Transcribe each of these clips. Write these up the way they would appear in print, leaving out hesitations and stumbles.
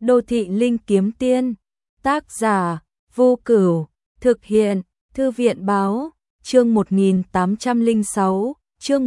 Đô thị linh kiếm tiên. Tác giả Vô Cửu. Thực hiện Thư viện báo. Chương 1806, chương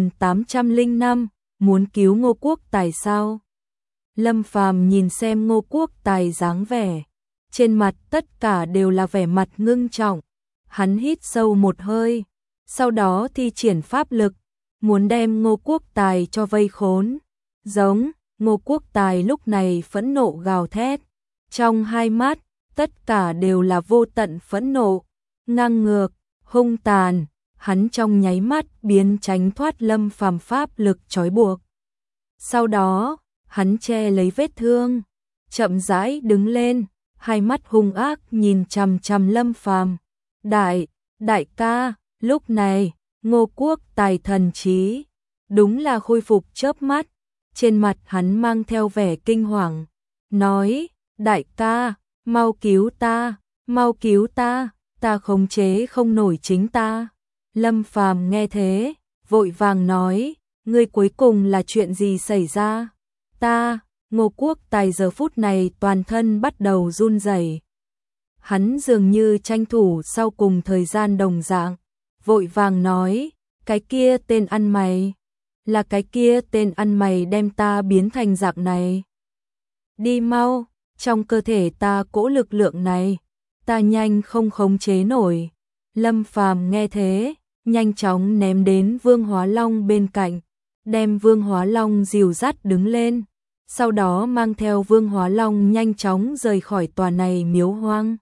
1805, muốn cứu Ngô Quốc Tài sao? Lâm Phàm nhìn xem Ngô Quốc Tài dáng vẻ, trên mặt tất cả đều là vẻ mặt ngưng trọng. Hắn hít sâu một hơi, sau đó thi triển pháp lực, muốn đem Ngô Quốc Tài cho vây khốn. Giống, Ngô Quốc Tài lúc này phẫn nộ gào thét, trong hai mắt tất cả đều là vô tận phẫn nộ, ngang ngược, hung tàn. Hắn trong nháy mắt biến tránh thoát Lâm Phàm pháp lực trói buộc. Sau đó, hắn che lấy vết thương, chậm rãi đứng lên, hai mắt hung ác nhìn chằm chằm Lâm Phàm. Đại ca, lúc này, Ngô Quốc Tài thần trí đúng là khôi phục chớp mắt, trên mặt hắn mang theo vẻ kinh hoàng, nói: "Đại ca, mau cứu ta, ta khống chế không nổi chính ta." Lâm Phàm nghe thế, vội vàng nói: "Ngươi cuối cùng là chuyện gì xảy ra?" Ngô Quốc Tài giờ phút này toàn thân bắt đầu run rẩy. Hắn dường như tranh thủ sau cùng thời gian đồng dạng, vội vàng nói: "Cái kia tên ăn mày, là cái kia tên ăn mày đem ta biến thành dạng này. Đi mau, trong cơ thể ta cỗ lực lượng này, ta nhanh không khống chế nổi." Lâm Phàm nghe thế, nhanh chóng ném đến Vương Hóa Long bên cạnh, đem Vương Hóa Long dìu dắt đứng lên, sau đó mang theo Vương Hóa Long nhanh chóng rời khỏi tòa này miếu hoang.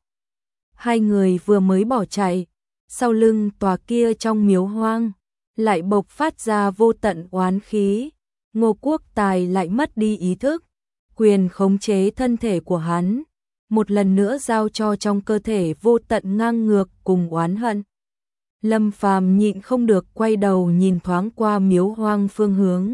Hai người vừa mới bỏ chạy, sau lưng tòa kia trong miếu hoang lại bộc phát ra vô tận oán khí. Ngô Quốc Tài lại mất đi ý thức, quyền khống chế thân thể của hắn một lần nữa giao cho trong cơ thể vô tận ngang ngược cùng oán hận. Lâm Phàm nhịn không được quay đầu nhìn thoáng qua miếu hoang phương hướng,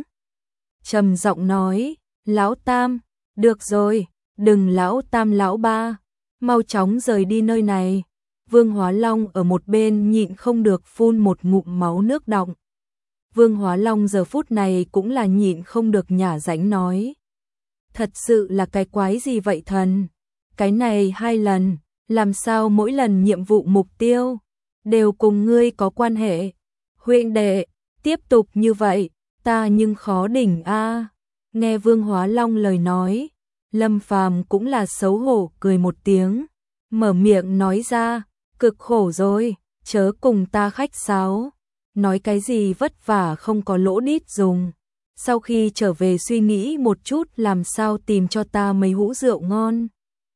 trầm giọng nói: "Lão Tam, được rồi, đừng lão Tam lão Ba, mau chóng rời đi nơi này." Vương Hóa Long ở một bên nhịn không được phun một ngụm máu nước đọng. Vương Hóa Long giờ phút này cũng là nhịn không được nhả rãnh nói: "Thật sự là cái quái gì vậy thần? Cái này 2 lần, làm sao mỗi lần nhiệm vụ mục tiêu đều cùng ngươi có quan hệ? Huynh đệ, tiếp tục như vậy, ta nhưng khó đỉnh a." Nghe Vương Hóa Long lời nói, Lâm Phàm cũng là xấu hổ cười một tiếng, mở miệng nói ra: "Cực khổ rồi, chớ cùng ta khách sáo. Nói cái gì vất vả không có lỗ đít dùng. Sau khi trở về suy nghĩ một chút làm sao tìm cho ta mấy hũ rượu ngon,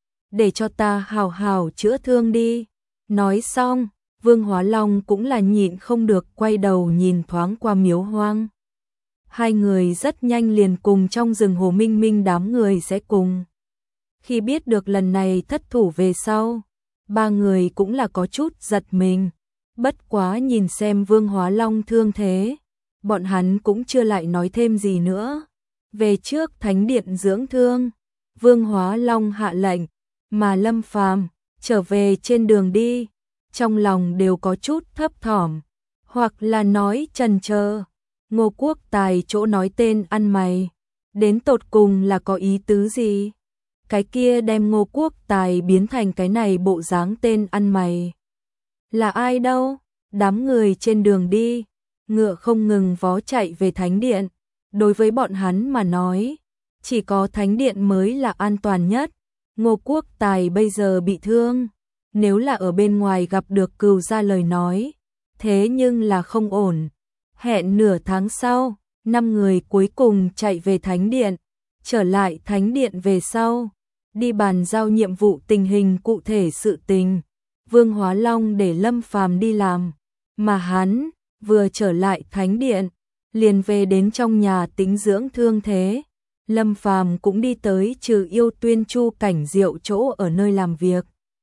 để cho ta hào hào chữa thương đi." Nói xong, Vương Hóa Long cũng là nhịn không được quay đầu nhìn thoáng qua miếu hoang. Hai người rất nhanh liền cùng trong rừng Hồ Minh Minh đám người sẽ cùng. Khi biết được lần này thất thủ về sau, ba người cũng là có chút giật mình. Bất quá nhìn xem Vương Hóa Long thương thế, bọn hắn cũng chưa lại nói thêm gì nữa. Về trước thánh điện dưỡng thương, Vương Hóa Long hạ lệnh, mà Lâm Phàm trở về trên đường đi, trong lòng đều có chút thấp thỏm, hoặc là nói chần chờ. Ngô Quốc Tài chỗ nói tên ăn mày, đến tột cùng là có ý tứ gì? Cái kia đem Ngô Quốc Tài biến thành cái này bộ dáng tên ăn mày là ai đâu? Đám người trên đường đi, ngựa không ngừng vó chạy về thánh điện. Đối với bọn hắn mà nói, chỉ có thánh điện mới là an toàn nhất. Ngô Quốc Tài bây giờ bị thương, nếu là ở bên ngoài gặp được Cừu Gia lời nói, thế nhưng là không ổn. Hẹn nửa tháng sau, 5 người cuối cùng chạy về thánh điện. Trở lại thánh điện về sau, đi bàn giao nhiệm vụ tình hình cụ thể sự tình. Vương Hóa Long để Lâm Phàm đi làm, mà hắn vừa trở lại thánh điện, liền về đến trong nhà tĩnh dưỡng thương thế. Lâm Phàm cũng đi tới Trừ Yêu Tuyên Chu Cảnh Diệu chỗ ở nơi làm việc.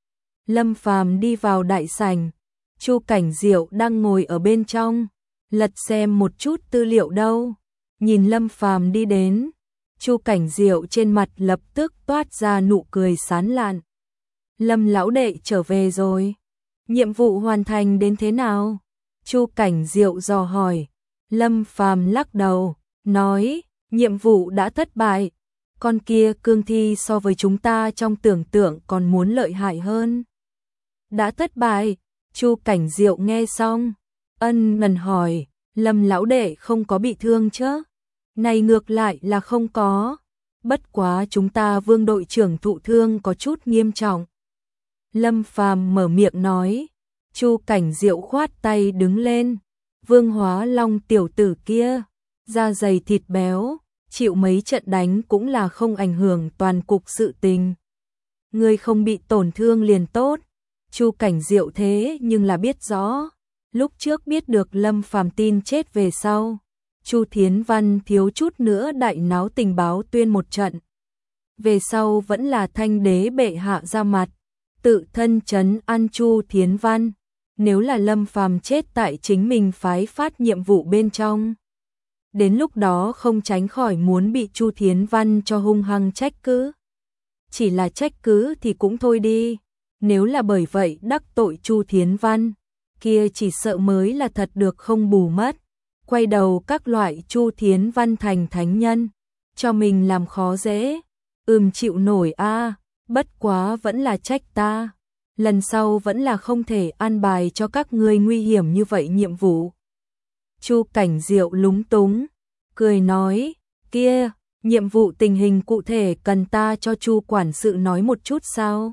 Lâm Phàm đi vào đại sảnh, Chu Cảnh Diệu đang ngồi ở bên trong, lật xem một chút tư liệu đâu. Nhìn Lâm Phàm đi đến, Chu Cảnh Diệu trên mặt lập tức toát ra nụ cười sán lạn. "Lâm lão đệ trở về rồi, nhiệm vụ hoàn thành đến thế nào?" Chu Cảnh Diệu dò hỏi. Lâm Phàm lắc đầu, nói: "Nhiệm vụ đã thất bại, con kia cương thi so với chúng ta trong tưởng tượng còn muốn lợi hại hơn. Đã thất bại, Chu Cảnh Diệu nghe xong, ân ngần hỏi, Lâm lão đệ không có bị thương chứ? Này ngược lại là không có, bất quá chúng ta Vương đội trưởng thụ thương có chút nghiêm trọng. Lâm Phàm mở miệng nói, Chu Cảnh Diệu khoát tay đứng lên, Vương Hóa Long tiểu tử kia, da dày thịt béo, chịu mấy trận đánh cũng là không ảnh hưởng toàn cục sự tình. Ngươi không bị tổn thương liền tốt. Chu Cảnh Diệu thế nhưng là biết rõ, lúc trước biết được Lâm Phàm tin chết về sau, Chu Thiến Văn thiếu chút nữa đại náo tình báo tuyên một trận. Về sau vẫn là Thanh đế bệ hạ ra mặt, tự thân trấn an Chu Thiến Văn, nếu là Lâm Phàm chết tại chính mình phái phát nhiệm vụ bên trong. Đến lúc đó không tránh khỏi muốn bị Chu Thiến Văn cho hung hăng trách cứ. Chỉ là trách cứ thì cũng thôi đi, nếu là bởi vậy đắc tội Chu Thiến Văn, kia chỉ sợ mới là thật được không bù mất. Quay đầu các loại Chu Thiến Văn thành thánh nhân, cho mình làm khó dễ, chịu nổi a, bất quá vẫn là trách ta. Lần sau vẫn là không thể an bài cho các ngươi nguy hiểm như vậy nhiệm vụ. Chu Cảnh Diệu lúng túng, cười nói, kia, nhiệm vụ tình hình cụ thể cần ta cho Chu quản sự nói một chút sao?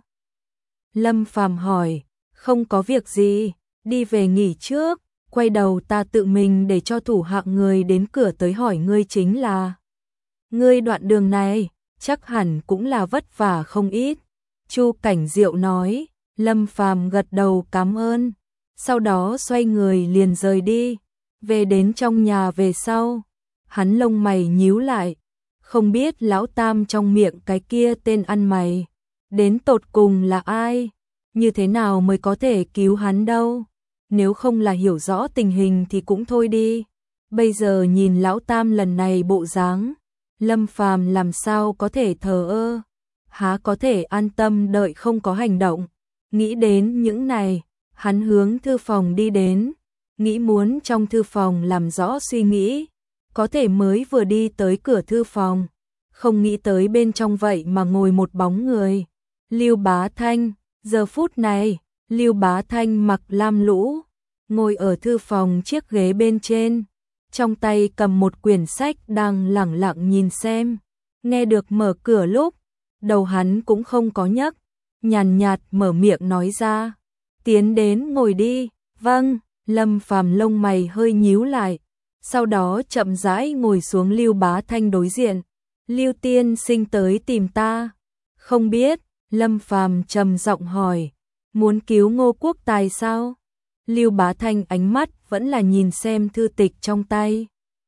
Lâm Phàm hỏi, không có việc gì, đi về nghỉ trước, quay đầu ta tự mình để cho thủ hạ người đến cửa tới hỏi ngươi chính là. Ngươi đoạn đường này, chắc hẳn cũng là vất vả không ít. Chu Cảnh Diệu nói, Lâm Phàm gật đầu cảm ơn, sau đó xoay người liền rời đi, về đến trong nhà về sau. Hắn lông mày nhíu lại, không biết lão tam trong miệng cái kia tên ăn mày, đến tột cùng là ai, như thế nào mới có thể cứu hắn đâu. Nếu không là hiểu rõ tình hình thì cũng thôi đi. Bây giờ nhìn lão tam lần này bộ dáng, Lâm Phàm làm sao có thể thờ ơ, há có thể an tâm đợi không có hành động. Nghĩ đến những này, hắn hướng thư phòng đi đến, nghĩ muốn trong thư phòng làm rõ suy nghĩ, có thể mới vừa đi tới cửa thư phòng, không nghĩ tới bên trong vậy mà ngồi một bóng người. Lưu Bá Thanh, giờ phút này, Lưu Bá Thanh mặc lam lũ, ngồi ở thư phòng chiếc ghế bên trên, trong tay cầm một quyển sách đang lẳng lặng nhìn xem. Nghe được mở cửa lúc, đầu hắn cũng không có nhấc, nhàn nhạt mở miệng nói ra, tiến đến ngồi đi. Vâng. Lâm Phàm lông mày hơi nhíu lại, sau đó chậm rãi ngồi xuống Lưu Bá Thanh đối diện. Lưu tiên sinh tới tìm ta. Không biết, Lâm Phàm trầm giọng hỏi, muốn cứu Ngô Quốc Tài sao? Lưu Bá Thanh ánh mắt vẫn là nhìn xem thư tịch trong tay,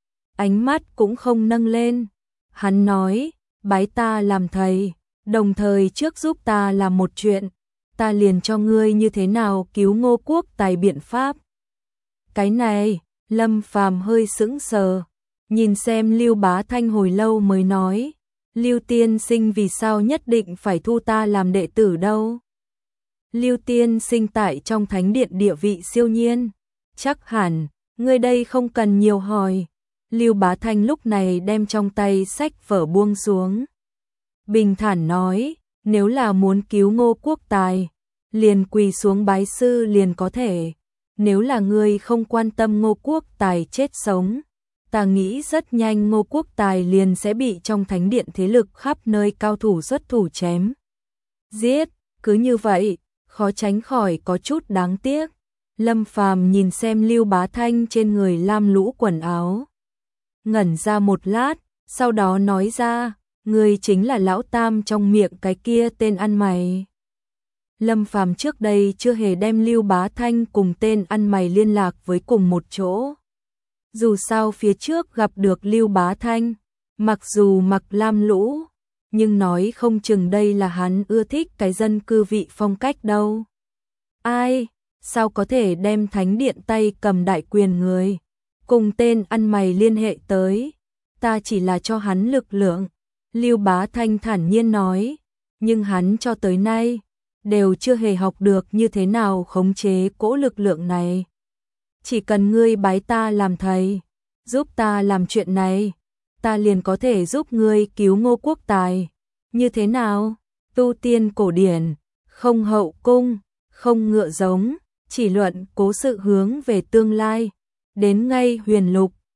ánh mắt cũng không nâng lên. Hắn nói, bái ta làm thầy, đồng thời trước giúp ta làm một chuyện, ta liền cho ngươi như thế nào cứu Ngô Quốc Tài biện pháp. Cái này, Lâm Phàm hơi sững sờ, nhìn xem Lưu Bá Thanh hồi lâu mới nói, Lưu tiên sinh vì sao nhất định phải thu ta làm đệ tử đâu? Lưu tiên sinh tại trong thánh điện địa vị siêu nhiên, chắc hẳn, ngươi đây không cần nhiều hỏi. Lưu Bá Thanh lúc này đem trong tay sách vở buông xuống, bình thản nói, nếu là muốn cứu Ngô Quốc Tài, liền quỳ xuống bái sư liền có thể. Nếu là ngươi không quan tâm Ngô Quốc Tài chết sống, ta nghĩ rất nhanh Ngô Quốc Tài liền sẽ bị trong thánh điện thế lực khắp nơi cao thủ xuất thủ chém giết, cứ như vậy, khó tránh khỏi có chút đáng tiếc. Lâm Phàm nhìn xem Lưu Bá Thanh trên người lam lũ quần áo, ngẩn ra một lát, sau đó nói ra, ngươi chính là lão tam trong miệng cái kia tên ăn mày. Lâm Phàm trước đây chưa hề đem Lưu Bá Thanh cùng tên ăn mày liên lạc với cùng một chỗ. Dù sao phía trước gặp được Lưu Bá Thanh, mặc dù mặc lam lũ, nhưng nói không chừng đây là hắn ưa thích cái dân cư vị phong cách đâu. Ai, sao có thể đem thánh điện tay cầm đại quyền người, cùng tên ăn mày liên hệ tới, ta chỉ là cho hắn lực lượng. Lưu Bá Thanh thản nhiên nói, nhưng hắn cho tới nay đều chưa hề học được như thế nào khống chế cỗ lực lượng này. Chỉ cần ngươi bái ta làm thầy, giúp ta làm chuyện này, ta liền có thể giúp ngươi cứu Ngô Quốc Tài. Như thế nào? Tu tiên cổ điển, không hậu cung, không ngựa giống, chỉ luận cố sự hướng về tương lai. Đến ngay huyền lục,